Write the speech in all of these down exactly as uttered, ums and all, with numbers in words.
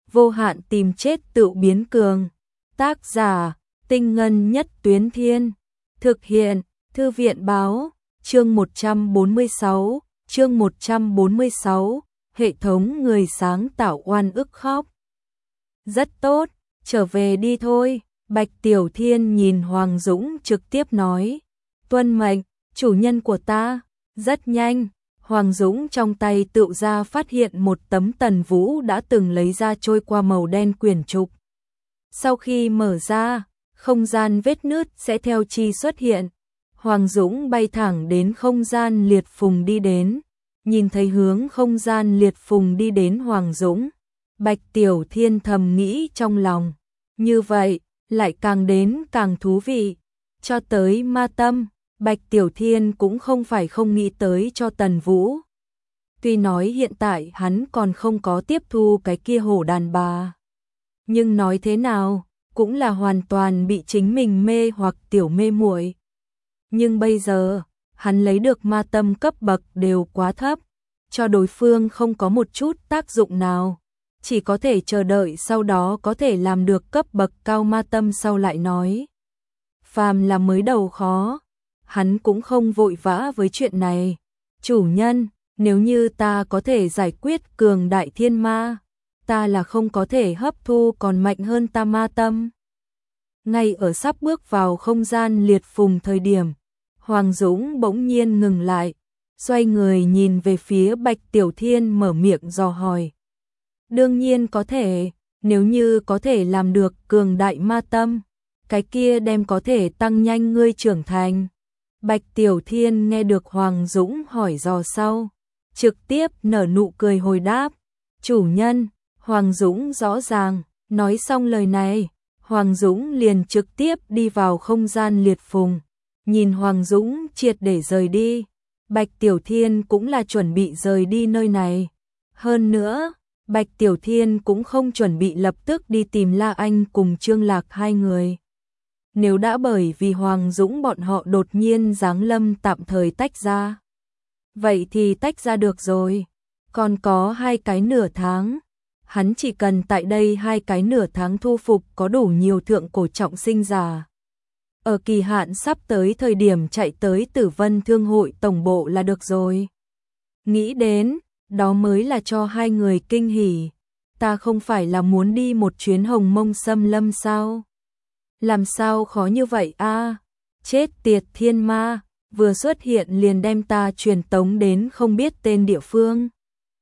vô hạn tìm chết tự biến cường. Tác giả, Tinh Ngân Nhất Tuyến Thiên. Thực hiện, Thư viện Báo. Chương một trăm bốn mươi sáu, chương một trăm bốn mươi sáu, hệ thống người sáng tạo oan ức khóc. Rất tốt, trở về đi thôi. Bạch Tiểu Thiên nhìn Hoàng Dũng trực tiếp nói. Tuân mệnh, chủ nhân của ta. Rất nhanh, Hoàng Dũng trong tay tự ra phát hiện một tấm Tần Vũ đã từng lấy ra trôi qua màu đen quyển trục. Sau khi mở ra, không gian vết nứt sẽ theo chi xuất hiện. Hoàng Dũng bay thẳng đến không gian liệt phùng đi đến. Nhìn thấy hướng không gian liệt phùng đi đến Hoàng Dũng, Bạch Tiểu Thiên thầm nghĩ trong lòng. Như vậy, lại càng đến càng thú vị. Cho tới ma tâm, Bạch Tiểu Thiên cũng không phải không nghĩ tới cho Tần Vũ. Tuy nói hiện tại hắn còn không có tiếp thu cái kia hổ đàn bà. Nhưng nói thế nào, cũng là hoàn toàn bị chính mình mê hoặc tiểu mê muội. Nhưng bây giờ, hắn lấy được ma tâm cấp bậc đều quá thấp, cho đối phương không có một chút tác dụng nào. Chỉ có thể chờ đợi sau đó có thể làm được cấp bậc cao ma tâm sau lại nói. Phàm là mới đầu khó, hắn cũng không vội vã với chuyện này. Chủ nhân, nếu như ta có thể giải quyết cường đại thiên ma, ta là không có thể hấp thu còn mạnh hơn ta ma tâm. Ngay ở sắp bước vào không gian liệt phùng thời điểm, Hoàng Dũng bỗng nhiên ngừng lại, xoay người nhìn về phía Bạch Tiểu Thiên mở miệng dò hỏi. Đương nhiên có thể, nếu như có thể làm được cường đại ma tâm, cái kia đem có thể tăng nhanh ngươi trưởng thành. Bạch Tiểu Thiên nghe được Hoàng Dũng hỏi dò sau, trực tiếp nở nụ cười hồi đáp. Chủ nhân, Hoàng Dũng rõ ràng, nói xong lời này, Hoàng Dũng liền trực tiếp đi vào không gian liệt phùng. Nhìn Hoàng Dũng triệt để rời đi, Bạch Tiểu Thiên cũng là chuẩn bị rời đi nơi này. Hơn nữa, Bạch Tiểu Thiên cũng không chuẩn bị lập tức đi tìm La Anh cùng Trương Lạc hai người. Nếu đã bởi vì Hoàng Dũng bọn họ đột nhiên giáng lâm tạm thời tách ra, vậy thì tách ra được rồi. Còn có hai cái nửa tháng, hắn chỉ cần tại đây hai cái nửa tháng thu phục có đủ nhiều thượng cổ trọng sinh giả. Ở kỳ hạn sắp tới thời điểm chạy tới Tử Vân Thương hội tổng bộ là được rồi. Nghĩ đến, đó mới là cho hai người kinh hỉ. Ta không phải là muốn đi một chuyến hồng mông xâm lâm sao? Làm sao khó như vậy a? Chết tiệt thiên ma, vừa xuất hiện liền đem ta truyền tống đến không biết tên địa phương.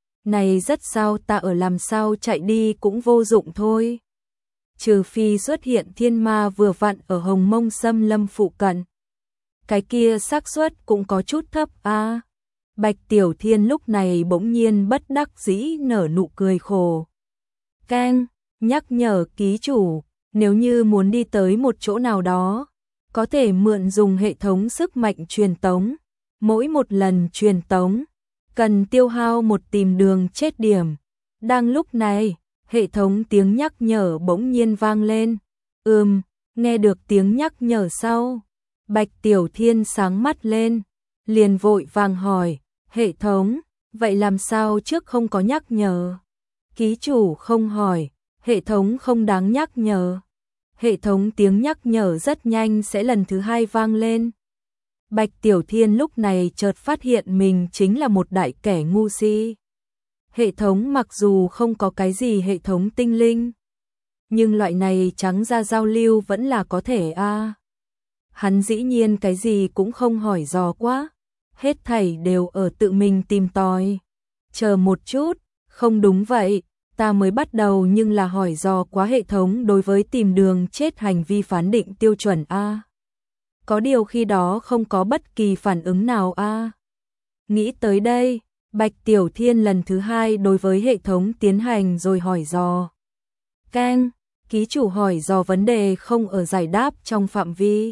Này rất sao, ta ở làm sao chạy đi cũng vô dụng thôi. Trừ phi xuất hiện thiên ma vừa vặn ở hồng mông xâm lâm phụ cận. Cái kia xác suất cũng có chút thấp a. Bạch Tiểu Thiên lúc này bỗng nhiên bất đắc dĩ nở nụ cười khổ. Keng, nhắc nhở ký chủ, nếu như muốn đi tới một chỗ nào đó, có thể mượn dùng hệ thống sức mạnh truyền tống. Mỗi một lần truyền tống, cần tiêu hao một tìm đường chết điểm. Đang lúc này, hệ thống tiếng nhắc nhở bỗng nhiên vang lên. Ừm, nghe được tiếng nhắc nhở sau, Bạch Tiểu Thiên sáng mắt lên, liền vội vàng hỏi, hệ thống, vậy làm sao trước không có nhắc nhở? Ký chủ không hỏi, hệ thống không đáng nhắc nhở. Hệ thống tiếng nhắc nhở rất nhanh sẽ lần thứ hai vang lên. Bạch Tiểu Thiên lúc này chợt phát hiện mình chính là một đại kẻ ngu si. Hệ thống mặc dù không có cái gì hệ thống tinh linh, nhưng loại này trắng ra giao lưu vẫn là có thể a. À. Hắn dĩ nhiên cái gì cũng không hỏi dò quá, hết thảy đều ở tự mình tìm tòi. Chờ một chút, không đúng vậy, ta mới bắt đầu nhưng là hỏi dò quá hệ thống đối với tìm đường chết hành vi phán định tiêu chuẩn a. À. Có điều khi đó không có bất kỳ phản ứng nào a. À. Nghĩ tới đây, Bạch Tiểu Thiên lần thứ hai đối với hệ thống tiến hành rồi hỏi dò. Keng, ký chủ hỏi dò vấn đề không ở giải đáp trong phạm vi.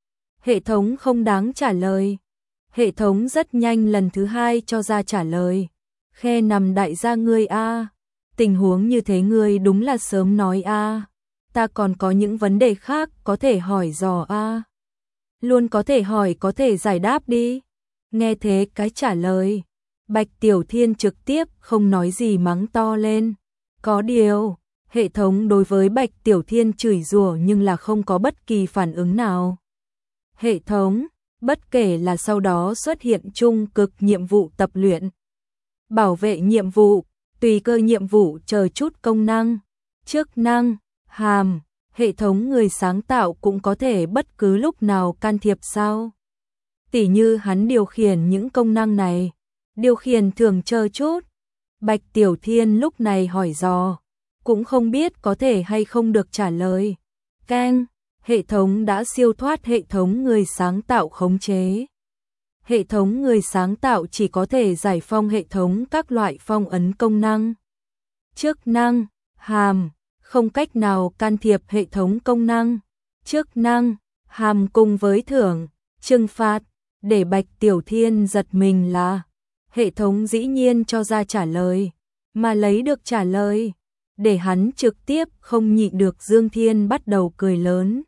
Hệ thống không đáng trả lời. Hệ thống rất nhanh lần thứ hai cho ra trả lời. Khe nằm đại gia ngươi a. Tình huống như thế ngươi đúng là sớm nói a. Ta còn có những vấn đề khác có thể hỏi dò a. Luôn có thể hỏi có thể giải đáp đi. Nghe thế cái trả lời, Bạch Tiểu Thiên trực tiếp không nói gì mắng to lên. Có điều, Hệ thống đối với Bạch Tiểu Thiên chửi rủa nhưng là không có bất kỳ phản ứng nào. Hệ thống, bất kể là sau đó xuất hiện trung cực nhiệm vụ tập luyện, bảo vệ nhiệm vụ, tùy cơ nhiệm vụ chờ chút công năng, chức năng, hàm, hệ thống người sáng tạo cũng có thể bất cứ lúc nào can thiệp sao? Tỉ như hắn điều khiển những công năng này, điều khiển thường chờ chút. Bạch Tiểu Thiên lúc này hỏi dò, cũng không biết có thể hay không được trả lời. Keng, hệ thống đã siêu thoát hệ thống người sáng tạo khống chế. Hệ thống người sáng tạo chỉ có thể giải phong hệ thống các loại phong ấn công năng, chức năng, hàm, không cách nào can thiệp hệ thống công năng, chức năng, hàm cùng với thưởng, trừng phạt. Để Bạch Tiểu Thiên giật mình là hệ thống dĩ nhiên cho ra trả lời, mà lấy được trả lời, để hắn trực tiếp không nhịn được. Dương Thiên bắt đầu cười lớn.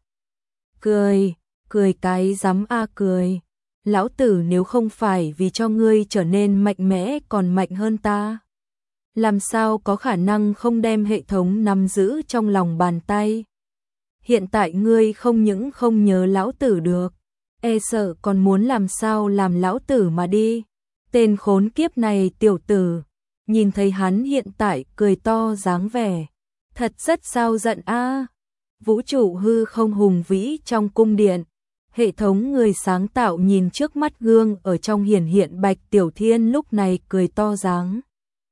Cười, cười cái dám a cười. Lão tử nếu không phải vì cho ngươi trở nên mạnh mẽ còn mạnh hơn ta, làm sao có khả năng không đem hệ thống nắm giữ trong lòng bàn tay. Hiện tại ngươi không những không nhớ lão tử được, e sợ còn muốn làm sao làm lão tử mà đi. Tên khốn kiếp này tiểu tử, nhìn thấy hắn hiện tại cười to dáng vẻ, thật rất sao giận a. Vũ trụ hư không hùng vĩ trong cung điện, hệ thống người sáng tạo nhìn trước mắt gương ở trong hiển hiện Bạch Tiểu Thiên lúc này cười to dáng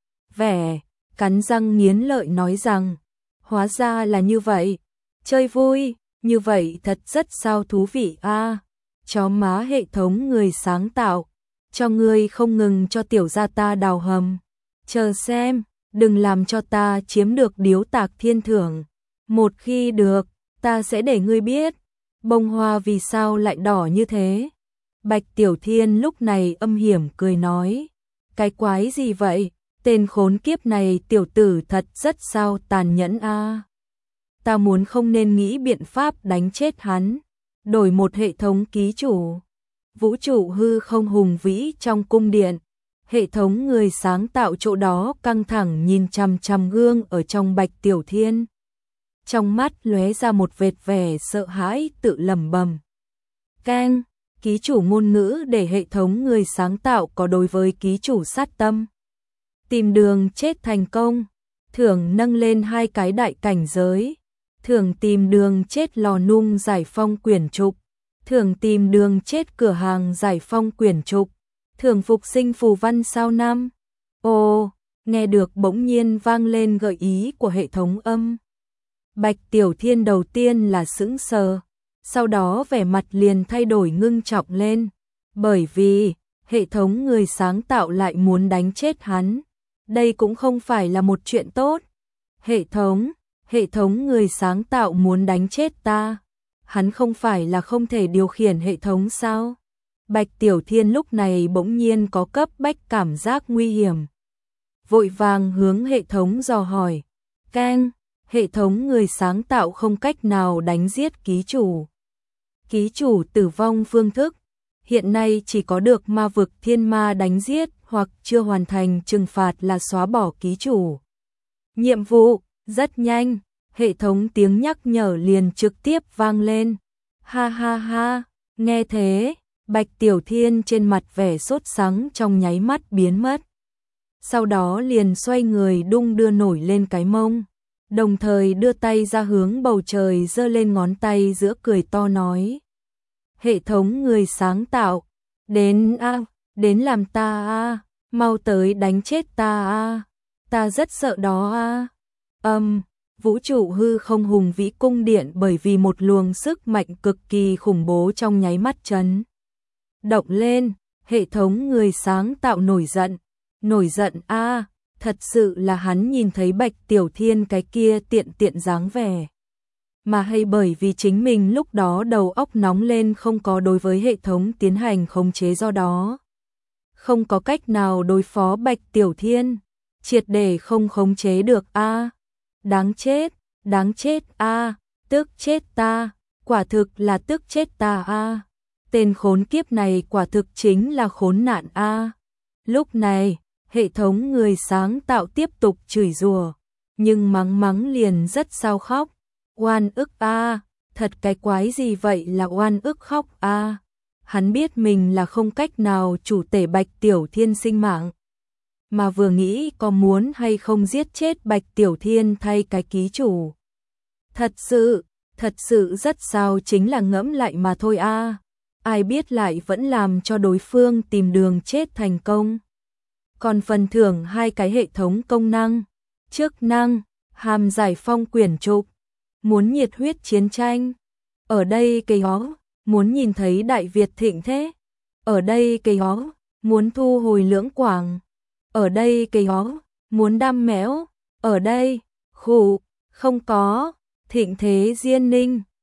vẻ, cắn răng nghiến lợi nói rằng, hóa ra là như vậy, chơi vui, như vậy thật rất sao thú vị a. Chó má hệ thống người sáng tạo, cho ngươi không ngừng cho tiểu gia ta đào hầm. Chờ xem, đừng làm cho ta chiếm được điếu tạc thiên thưởng. Một khi được, ta sẽ để ngươi biết, bông hoa vì sao lại đỏ như thế. Bạch Tiểu Thiên lúc này âm hiểm cười nói, cái quái gì vậy, tên khốn kiếp này tiểu tử thật rất sao tàn nhẫn a. Ta muốn không nên nghĩ biện pháp đánh chết hắn, đổi một hệ thống ký chủ. Vũ trụ hư không hùng vĩ trong cung điện, hệ thống người sáng tạo chỗ đó căng thẳng nhìn chằm chằm gương ở trong Bạch Tiểu Thiên. Trong mắt lóe ra một vệt vẻ sợ hãi, tự lẩm bẩm. Keng, ký chủ ngôn ngữ để hệ thống người sáng tạo có đối với ký chủ sát tâm. Tìm đường chết thành công, thưởng nâng lên hai cái đại cảnh giới. Thưởng tìm đường chết lò nung giải phong quyển trục, thưởng tìm đường chết cửa hàng giải phong quyển trục, thưởng phục sinh phù văn sao năm. Ồ, nghe được bỗng nhiên vang lên gợi ý của hệ thống âm. Bạch Tiểu Thiên đầu tiên là sững sờ, sau đó vẻ mặt liền thay đổi ngưng trọng lên, bởi vì hệ thống người sáng tạo lại muốn đánh chết hắn. Đây cũng không phải là một chuyện tốt. Hệ thống, hệ thống người sáng tạo muốn đánh chết ta. Hắn không phải là không thể điều khiển hệ thống sao? Bạch Tiểu Thiên lúc này bỗng nhiên có cấp bách cảm giác nguy hiểm. Vội vàng hướng hệ thống dò hỏi. Keng, hệ thống người sáng tạo không cách nào đánh giết ký chủ. Ký chủ tử vong phương thức. Hiện nay chỉ có được ma vực thiên ma đánh giết hoặc chưa hoàn thành trừng phạt là xóa bỏ ký chủ. Nhiệm vụ, rất nhanh, hệ thống tiếng nhắc nhở liền trực tiếp vang lên. Ha ha ha, nghe thế, Bạch Tiểu Thiên trên mặt vẻ sốt sắng trong nháy mắt biến mất. Sau đó liền xoay người đung đưa nổi lên cái mông, đồng thời đưa tay ra hướng bầu trời giơ lên ngón tay giữa cười to nói. Hệ thống người sáng tạo, đến a, à, đến làm ta a, à, mau tới đánh chết ta a, à, ta rất sợ đó a. À. Âm, um, vũ trụ hư không hùng vĩ cung điện bởi vì một luồng sức mạnh cực kỳ khủng bố trong nháy mắt chấn động lên, hệ thống người sáng tạo nổi giận, nổi giận a, à, thật sự là hắn nhìn thấy Bạch Tiểu Thiên cái kia tiện tiện dáng vẻ. Mà hay bởi vì chính mình lúc đó đầu óc nóng lên không có đối với hệ thống tiến hành khống chế, do đó không có cách nào đối phó Bạch Tiểu Thiên, triệt để không khống chế được a. À. Đáng chết, đáng chết a, à, tức chết ta, quả thực là tức chết ta a. À. Tên khốn kiếp này quả thực chính là khốn nạn a. À. Lúc này, hệ thống người sáng tạo tiếp tục chửi rủa. nhưng mắng mắng liền rất sao khóc. Oan ức a, thật cái quái gì vậy là oan ức khóc a. Hắn biết mình là không cách nào chủ tể Bạch Tiểu Thiên sinh mạng, mà vừa nghĩ có muốn hay không giết chết Bạch Tiểu Thiên thay cái ký chủ. Thật sự, thật sự rất sao chính là ngẫm lại mà thôi a. Ai biết lại vẫn làm cho đối phương tìm đường chết thành công. Còn phần thưởng hai cái hệ thống công năng, chức năng, hàm giải phong quyển trục, muốn nhiệt huyết chiến tranh. Ở đây cây hó, muốn nhìn thấy Đại Việt thịnh thế. Ở đây cây hó, muốn thu hồi lưỡng quảng. Ở đây cây hó, muốn đam mẽo. Ở đây, khủ, không có, thịnh thế diên ninh.